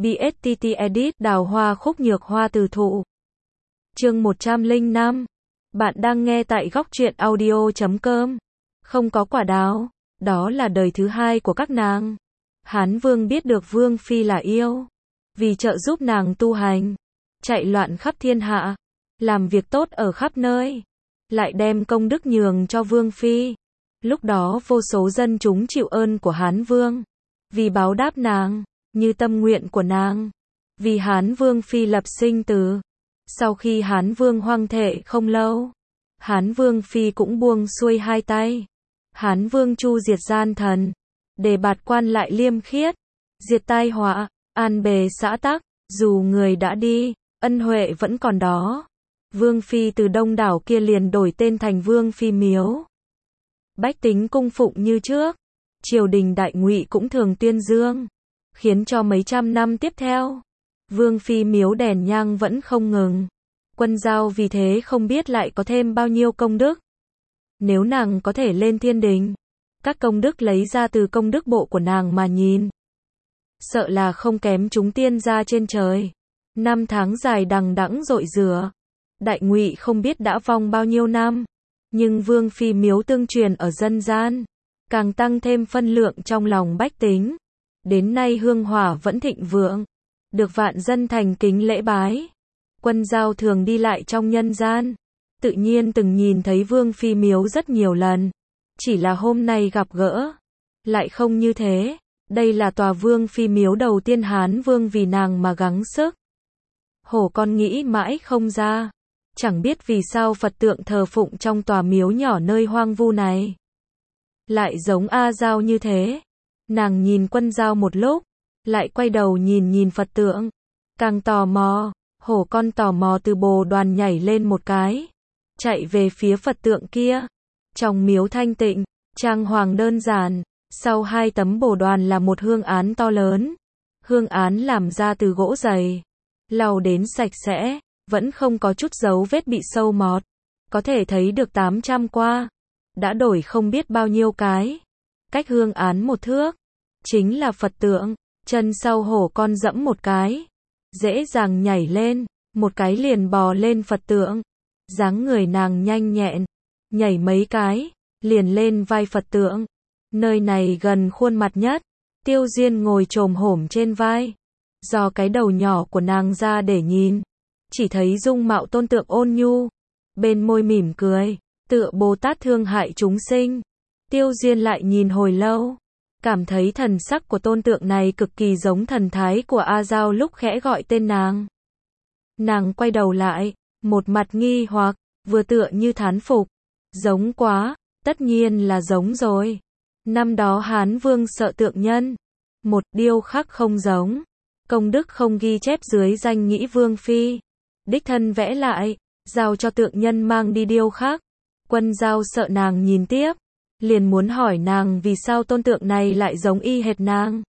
BSTT Edit Đào hoa khúc nhược hoa từ thụ. Chương 105. Bạn đang nghe tại góc truyện audio.com. Không có quả đào, đó là đời thứ hai của các nàng. Hán Vương biết được Vương Phi là yêu, vì trợ giúp nàng tu hành, chạy loạn khắp thiên hạ, làm việc tốt ở khắp nơi, lại đem công đức nhường cho Vương Phi. Lúc đó vô số dân chúng chịu ơn của Hán Vương, vì báo đáp nàng, như tâm nguyện của nàng, vì Hán Vương Phi lập sinh tử. Sau khi Hán Vương hoang thệ không lâu, Hán Vương Phi cũng buông xuôi hai tay. Hán Vương chu diệt gian thần, đề bạt quan lại liêm khiết, diệt tai họa, an bề xã tắc. Dù người đã đi, ân huệ vẫn còn đó. Vương Phi từ đông đảo kia liền đổi tên thành Vương Phi Miếu. Bách tính cung phụng như trước, triều đình đại ngụy cũng thường tuyên dương, khiến cho mấy trăm năm tiếp theo, Vương Phi Miếu đèn nhang vẫn không ngừng. Quân Giao vì thế không biết lại có thêm bao nhiêu công đức. Nếu nàng có thể lên thiên đình, các công đức lấy ra từ công đức bộ của nàng mà nhìn, sợ là không kém chúng tiên gia trên trời. Năm tháng dài đằng đẵng dội rửa, đại ngụy không biết đã vong bao nhiêu năm, nhưng Vương Phi Miếu tương truyền ở dân gian, càng tăng thêm phân lượng trong lòng bách tính. Đến nay hương hỏa vẫn thịnh vượng, được vạn dân thành kính lễ bái. Quân Giao thường đi lại trong nhân gian, tự nhiên từng nhìn thấy Vương Phi Miếu rất nhiều lần, chỉ là hôm nay gặp gỡ, lại không như thế. Đây là tòa Vương Phi Miếu đầu tiên Hán Vương vì nàng mà gắng sức. Hổ con nghĩ mãi không ra, chẳng biết vì sao Phật tượng thờ phụng trong tòa miếu nhỏ nơi hoang vu này lại giống A Giao như thế. Nàng nhìn Quân Giao một lúc, lại quay đầu nhìn Phật tượng, càng tò mò. Hổ con tò mò từ bồ đoàn nhảy lên một cái, chạy về phía Phật tượng kia. Trong miếu thanh tịnh, trang hoàng đơn giản, sau hai tấm bồ đoàn là một hương án to lớn. Hương án làm ra từ gỗ dày, lau đến sạch sẽ, vẫn không có chút dấu vết bị sâu mọt. Có thể thấy được 800 qua, đã đổi không biết bao nhiêu cái. Cách hương án một thước, chính là Phật tượng. Chân sau hổ con dẫm một cái, dễ dàng nhảy lên, một cái liền bò lên Phật tượng. Dáng người nàng nhanh nhẹn, nhảy mấy cái, liền lên vai Phật tượng. Nơi này gần khuôn mặt nhất, Tiêu Diên ngồi chồm hổm trên vai, dò cái đầu nhỏ của nàng ra để nhìn, chỉ thấy dung mạo tôn tượng ôn nhu, bên môi mỉm cười, tựa Bồ Tát thương hại chúng sinh. Tiêu Diên lại nhìn hồi lâu, cảm thấy thần sắc của tôn tượng này cực kỳ giống thần thái của A Giao lúc khẽ gọi tên nàng. Nàng quay đầu lại, một mặt nghi hoặc, vừa tựa như thán phục. Giống quá, tất nhiên là giống rồi. Năm đó Hán Vương sợ tượng nhân, một điêu khắc không giống, công đức không ghi chép dưới danh nghĩa Vương Phi, đích thân vẽ lại, giao cho tượng nhân mang đi điêu khắc. Quân Giao sợ nàng nhìn tiếp, liền muốn hỏi nàng vì sao tôn tượng này lại giống y hệt nàng.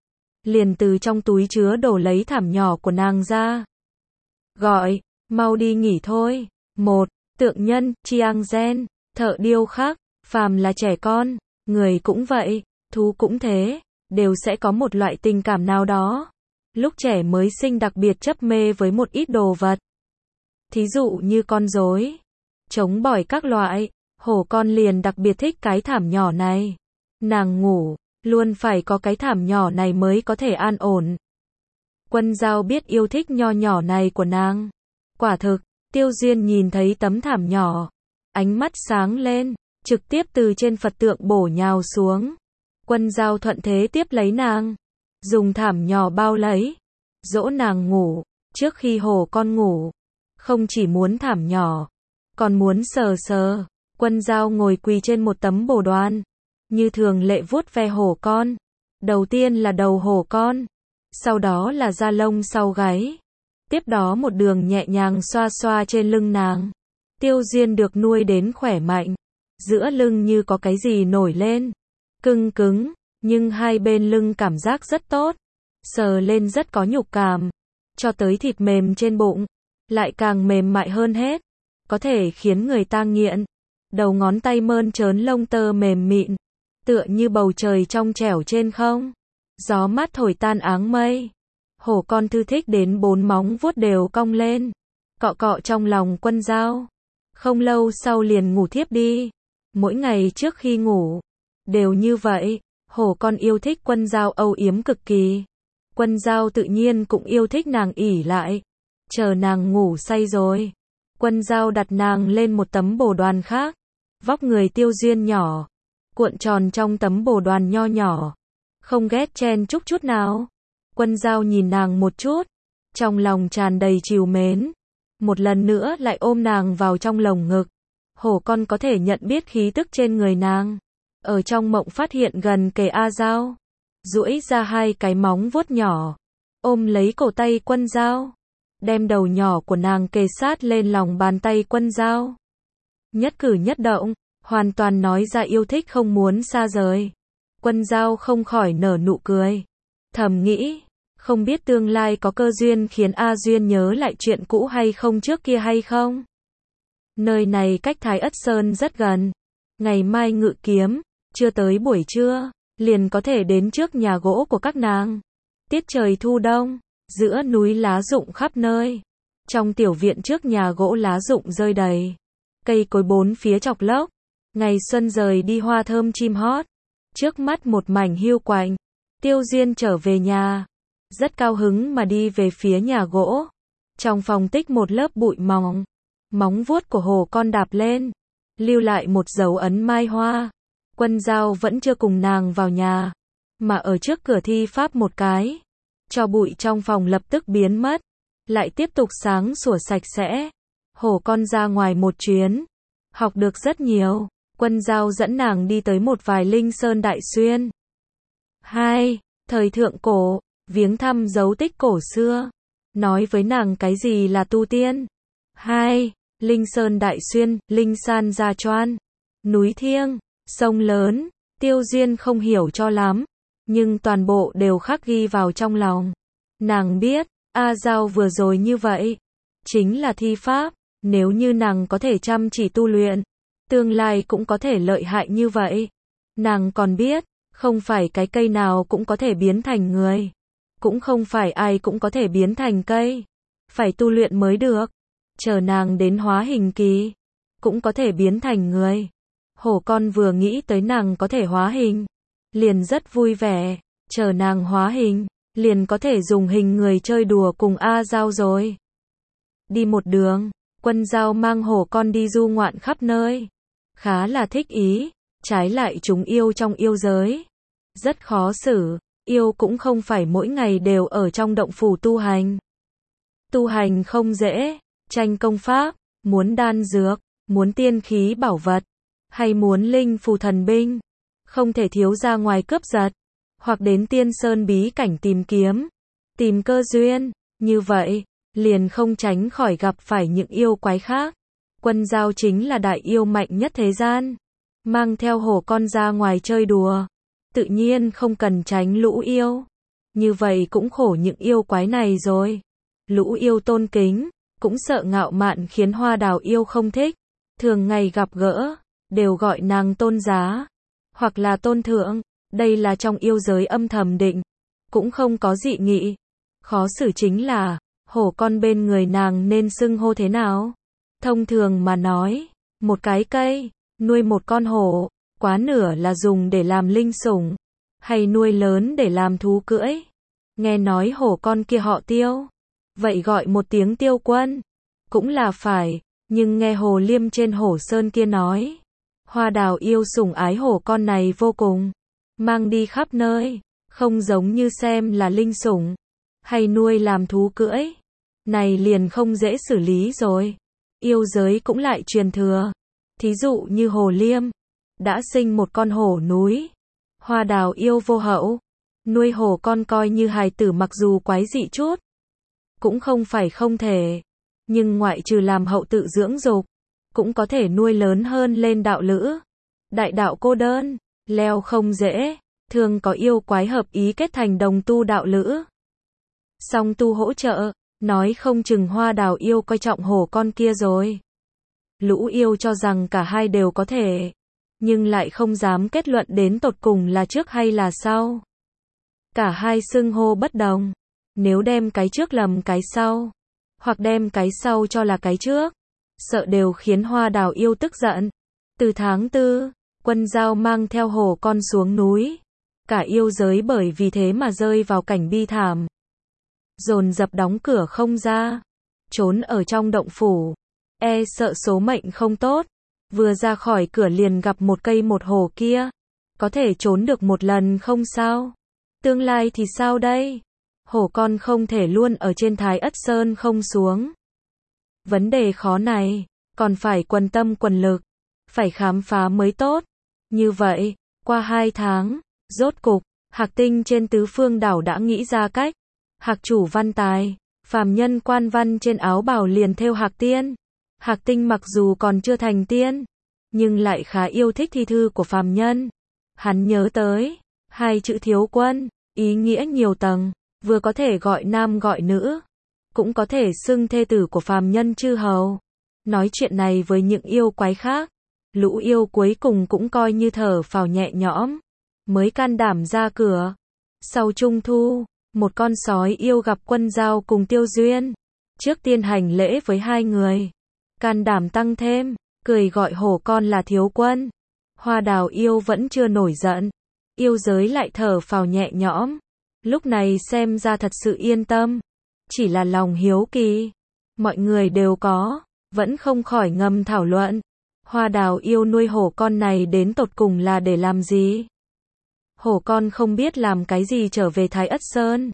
Liền từ trong túi chứa đồ lấy thảm nhỏ của nàng ra, gọi, mau đi nghỉ thôi. Một, tượng nhân, Chiang Gen, thợ điêu khắc, phàm là trẻ con, người cũng vậy, thú cũng thế, đều sẽ có một loại tình cảm nào đó. Lúc trẻ mới sinh đặc biệt chấp mê với một ít đồ vật. Thí dụ như con rối, trống bỏi các loại. Hổ con liền đặc biệt thích cái thảm nhỏ này. Nàng ngủ, luôn phải có cái thảm nhỏ này mới có thể an ổn. Quân Giao biết yêu thích nho nhỏ này của nàng. Quả thực, Tiêu Duyên nhìn thấy tấm thảm nhỏ, ánh mắt sáng lên, trực tiếp từ trên Phật tượng bổ nhào xuống. Quân Giao thuận thế tiếp lấy nàng, dùng thảm nhỏ bao lấy, dỗ nàng ngủ. Trước khi hổ con ngủ, không chỉ muốn thảm nhỏ, còn muốn sờ sờ. Quân Giao ngồi quỳ trên một tấm bồ đoàn, như thường lệ vuốt ve hổ con. Đầu tiên là đầu hổ con, sau đó là da lông sau gáy, tiếp đó một đường nhẹ nhàng xoa xoa trên lưng nàng. Tiêu Diên được nuôi đến khỏe mạnh, giữa lưng như có cái gì nổi lên, cưng cứng, nhưng hai bên lưng cảm giác rất tốt, sờ lên rất có nhục cảm, cho tới thịt mềm trên bụng, lại càng mềm mại hơn hết, có thể khiến người ta nghiện. Đầu ngón tay mơn trớn lông tơ mềm mịn, tựa như bầu trời trong trẻo trên không. Gió mát thổi tan áng mây. Hổ con thư thích đến 4 móng vuốt đều cong lên, cọ cọ trong lòng Quân Dao. Không lâu sau liền ngủ thiếp đi. Mỗi ngày trước khi ngủ, đều như vậy, hổ con yêu thích Quân Dao âu yếm cực kỳ. Quân Dao tự nhiên cũng yêu thích nàng ỉ lại. Chờ nàng ngủ say rồi, Quân Dao đặt nàng lên một tấm bồ đoàn khác. Vóc người Tiêu Duyên nhỏ, cuộn tròn trong tấm bồ đoàn nho nhỏ, không ghét chen chúc chút nào. Quân Dao nhìn nàng một chút, trong lòng tràn đầy trìu mến. Một lần nữa lại ôm nàng vào trong lồng ngực. Hổ con có thể nhận biết khí tức trên người nàng. Ở trong mộng phát hiện gần kề A Dao, duỗi ra 2 cái móng vuốt nhỏ, ôm lấy cổ tay Quân Dao, đem đầu nhỏ của nàng kề sát lên lòng bàn tay Quân Dao. Nhất cử nhất động, hoàn toàn nói ra yêu thích không muốn xa rời. Quân Dao không khỏi nở nụ cười, thầm nghĩ, không biết tương lai có cơ duyên khiến A Duyên nhớ lại chuyện cũ hay không trước kia hay không. Nơi này cách Thái Ất Sơn rất gần, ngày mai ngự kiếm, chưa tới buổi trưa, liền có thể đến trước nhà gỗ của các nàng. Tiết trời thu đông, giữa núi lá rụng khắp nơi. Trong tiểu viện trước nhà gỗ lá rụng rơi đầy, cây cối bốn phía chọc lốc. Ngày xuân rời đi hoa thơm chim hót, trước mắt một mảnh hiu quạnh. Tiêu Duyên trở về nhà, rất cao hứng mà đi về phía nhà gỗ. Trong phòng tích một lớp bụi mỏng, móng vuốt của hổ con đạp lên, lưu lại một dấu ấn mai hoa. Quân Dao vẫn chưa cùng nàng vào nhà, mà ở trước cửa thi pháp một cái, cho bụi trong phòng lập tức biến mất, lại tiếp tục sáng sủa sạch sẽ. Hổ con ra ngoài một chuyến, học được rất nhiều. Quân Dao dẫn nàng đi tới một vài linh sơn đại xuyên. 2. Thời thượng cổ, viếng thăm dấu tích cổ xưa, nói với nàng cái gì là tu tiên. 2. Linh sơn đại xuyên, linh san gia choan, núi thiêng, sông lớn. Tiêu Duyên không hiểu cho lắm, nhưng toàn bộ đều khắc ghi vào trong lòng. Nàng biết, A Dao vừa rồi như vậy, chính là thi pháp. Nếu như nàng có thể chăm chỉ tu luyện, tương lai cũng có thể lợi hại như vậy. Nàng còn biết, không phải cái cây nào cũng có thể biến thành người, cũng không phải ai cũng có thể biến thành cây, phải tu luyện mới được. Chờ nàng đến hóa hình kỳ, cũng có thể biến thành người. Hổ con vừa nghĩ tới nàng có thể hóa hình, liền rất vui vẻ. Chờ nàng hóa hình, liền có thể dùng hình người chơi đùa cùng A Dao rồi. Đi một đường, Quân Dao mang hổ con đi du ngoạn khắp nơi, khá là thích ý. Trái lại chúng yêu trong yêu giới, rất khó xử. Yêu cũng không phải mỗi ngày đều ở trong động phủ tu hành. Tu hành không dễ, tranh công pháp, muốn đan dược, muốn tiên khí bảo vật, hay muốn linh phù thần binh, không thể thiếu ra ngoài cướp giật, hoặc đến tiên sơn bí cảnh tìm kiếm, tìm cơ duyên. Như vậy, liền không tránh khỏi gặp phải những yêu quái khác. Quân Dao chính là đại yêu mạnh nhất thế gian, mang theo hổ con ra ngoài chơi đùa, tự nhiên không cần tránh lũ yêu. Như vậy cũng khổ những yêu quái này rồi. Lũ yêu tôn kính, cũng sợ ngạo mạn khiến Hoa Đào yêu không thích. Thường ngày gặp gỡ, đều gọi nàng tôn giá, hoặc là tôn thượng. Đây là trong yêu giới âm thầm định, cũng không có dị nghị. Khó xử chính là, hổ con bên người nàng nên xưng hô thế nào? Thông thường mà nói, một cái cây, nuôi một con hổ, quá nửa là dùng để làm linh sủng, hay nuôi lớn để làm thú cưỡi. Nghe nói hổ con kia họ Tiêu, vậy gọi một tiếng Tiêu Quân, cũng là phải. Nhưng nghe Hồ Liêm trên Hổ Sơn kia nói, Hoa Đào yêu sủng ái hổ con này vô cùng, mang đi khắp nơi, không giống như xem là linh sủng, hay nuôi làm thú cưỡi. Này liền không dễ xử lý rồi. Yêu giới cũng lại truyền thừa. Thí dụ như Hồ Liêm, đã sinh một con hổ núi. Hoa Đào yêu vô hậu, nuôi hổ con coi như hài tử, mặc dù quái dị chút, cũng không phải không thể. Nhưng ngoại trừ làm hậu tự dưỡng dục, cũng có thể nuôi lớn hơn lên đạo lữ. Đại đạo cô đơn, leo không dễ, thường có yêu quái hợp ý kết thành đồng tu đạo lữ. Song tu hỗ trợ, nói không chừng Hoa Đào yêu coi trọng hổ con kia rồi. Lũ yêu cho rằng cả hai đều có thể, nhưng lại không dám kết luận đến tột cùng là trước hay là sau. Cả hai xưng hô bất đồng, Nếu đem cái trước lầm cái sau, hoặc đem cái sau cho là cái trước, sợ đều khiến Hoa Đào yêu tức giận. Từ tháng 4, Quân Dao mang theo hổ con xuống núi. Cả yêu giới bởi vì thế mà rơi vào cảnh bi thảm. Dồn dập đóng cửa không ra, trốn ở trong động phủ, sợ số mệnh không tốt. Vừa ra khỏi cửa liền gặp một cây một hổ kia. Có thể trốn được một lần không sao. Tương lai thì sao đây? Hổ con không thể luôn ở trên Thái Ất Sơn không xuống. Vấn đề khó này, còn phải quần tâm quần lực, phải khám phá mới tốt. Như vậy, qua 2 tháng, rốt cục, Hạc Tinh trên tứ phương đảo đã nghĩ ra cách. Hạc chủ văn tài, phàm nhân quan văn trên áo bào liền thêu Hạc Tiên. Hạc Tinh mặc dù còn chưa thành tiên, nhưng lại khá yêu thích thi thư của phàm nhân. Hắn nhớ tới 2 chữ thiếu quân, ý nghĩa nhiều tầng, vừa có thể gọi nam gọi nữ, cũng có thể xưng thê tử của phàm nhân chư hầu. Nói chuyện này với những yêu quái khác, lũ yêu cuối cùng cũng coi như thở phào nhẹ nhõm, mới can đảm ra cửa. Sau Trung Thu, một con sói yêu gặp Quân Dao cùng Tiêu Duyên. Trước tiên hành lễ với 2 người, can đảm tăng thêm, cười gọi hổ con là thiếu quân. Hoa Đào yêu vẫn chưa nổi giận, yêu giới lại thở phào nhẹ nhõm. Lúc này xem ra thật sự yên tâm, chỉ là lòng hiếu kỳ, mọi người đều có, vẫn không khỏi ngầm thảo luận. Hoa Đào yêu nuôi hổ con này đến tột cùng là để làm gì? Hổ con không biết làm cái gì trở về Thái Ất Sơn.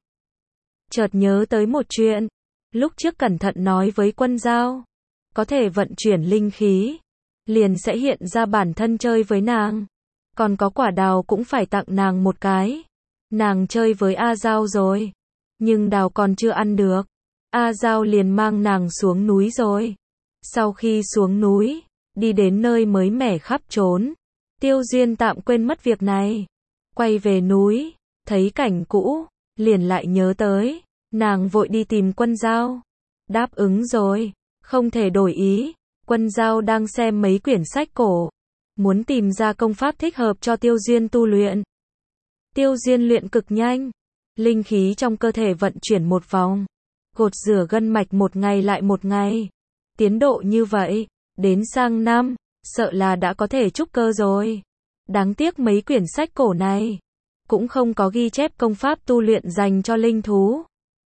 Chợt nhớ tới một chuyện, lúc trước cẩn thận nói với Quân Dao, có thể vận chuyển linh khí, liền sẽ hiện ra bản thân chơi với nàng. Còn có quả đào cũng phải tặng nàng một cái. Nàng chơi với A Dao rồi, nhưng đào còn chưa ăn được. A Dao liền mang nàng xuống núi rồi. Sau khi xuống núi, đi đến nơi mới mẻ khắp trốn, Tiêu Duyên tạm quên mất việc này. Quay về núi, thấy cảnh cũ, liền lại nhớ tới, nàng vội đi tìm Quân Dao. Đáp ứng rồi, không thể đổi ý. Quân Dao đang xem mấy quyển sách cổ, muốn tìm ra công pháp thích hợp cho Tiêu Duyên tu luyện. Tiêu Duyên luyện cực nhanh, linh khí trong cơ thể vận chuyển một vòng, gột rửa gân mạch một ngày lại một ngày. Tiến độ như vậy, đến sang năm, sợ là đã có thể trúc cơ rồi. Đáng tiếc mấy quyển sách cổ này, cũng không có ghi chép công pháp tu luyện dành cho linh thú.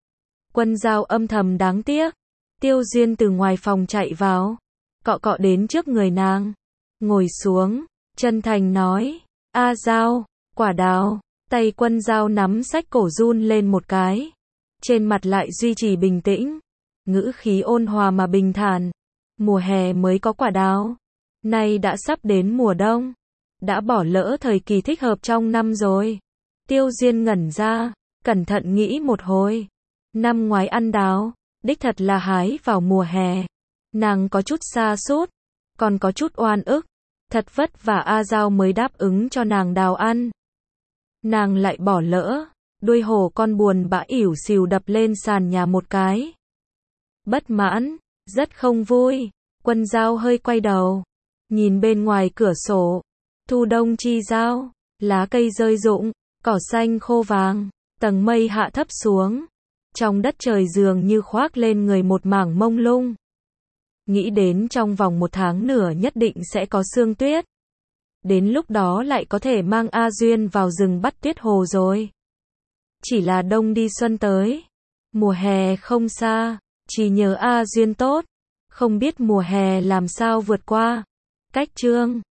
Quân Dao âm thầm đáng tiếc. Tiêu Duyên từ ngoài phòng chạy vào, cọ cọ đến trước người nàng, ngồi xuống, chân thành nói, A Dao, quả đào. Tay Quân Dao nắm sách cổ run lên một cái, trên mặt lại duy trì bình tĩnh, ngữ khí ôn hòa mà bình thản. Mùa hè mới có quả đào, nay đã sắp đến mùa đông, đã bỏ lỡ thời kỳ thích hợp trong năm rồi. Tiêu Duyên ngẩn ra, cẩn thận nghĩ một hồi. Năm ngoái ăn đào, đích thật là hái vào mùa hè. Nàng có chút sa sút, còn có chút oan ức, thật vất vả A Dao mới đáp ứng cho nàng đào ăn. Nàng lại bỏ lỡ, đuôi hổ con buồn bã ỉu xìu đập lên sàn nhà một cái. Bất mãn, rất không vui. Quân Dao hơi quay đầu, nhìn bên ngoài cửa sổ. Thu đông chi giao, lá cây rơi rụng, cỏ xanh khô vàng, tầng mây hạ thấp xuống. Trong đất trời dường như khoác lên người một mảng mông lung. Nghĩ đến trong vòng 1 tháng nữa nhất định sẽ có sương tuyết. Đến lúc đó lại có thể mang A Duyên vào rừng bắt tuyết hồ rồi. Chỉ là đông đi xuân tới, mùa hè không xa, chỉ nhớ A Duyên tốt, không biết mùa hè làm sao vượt qua. Cách chương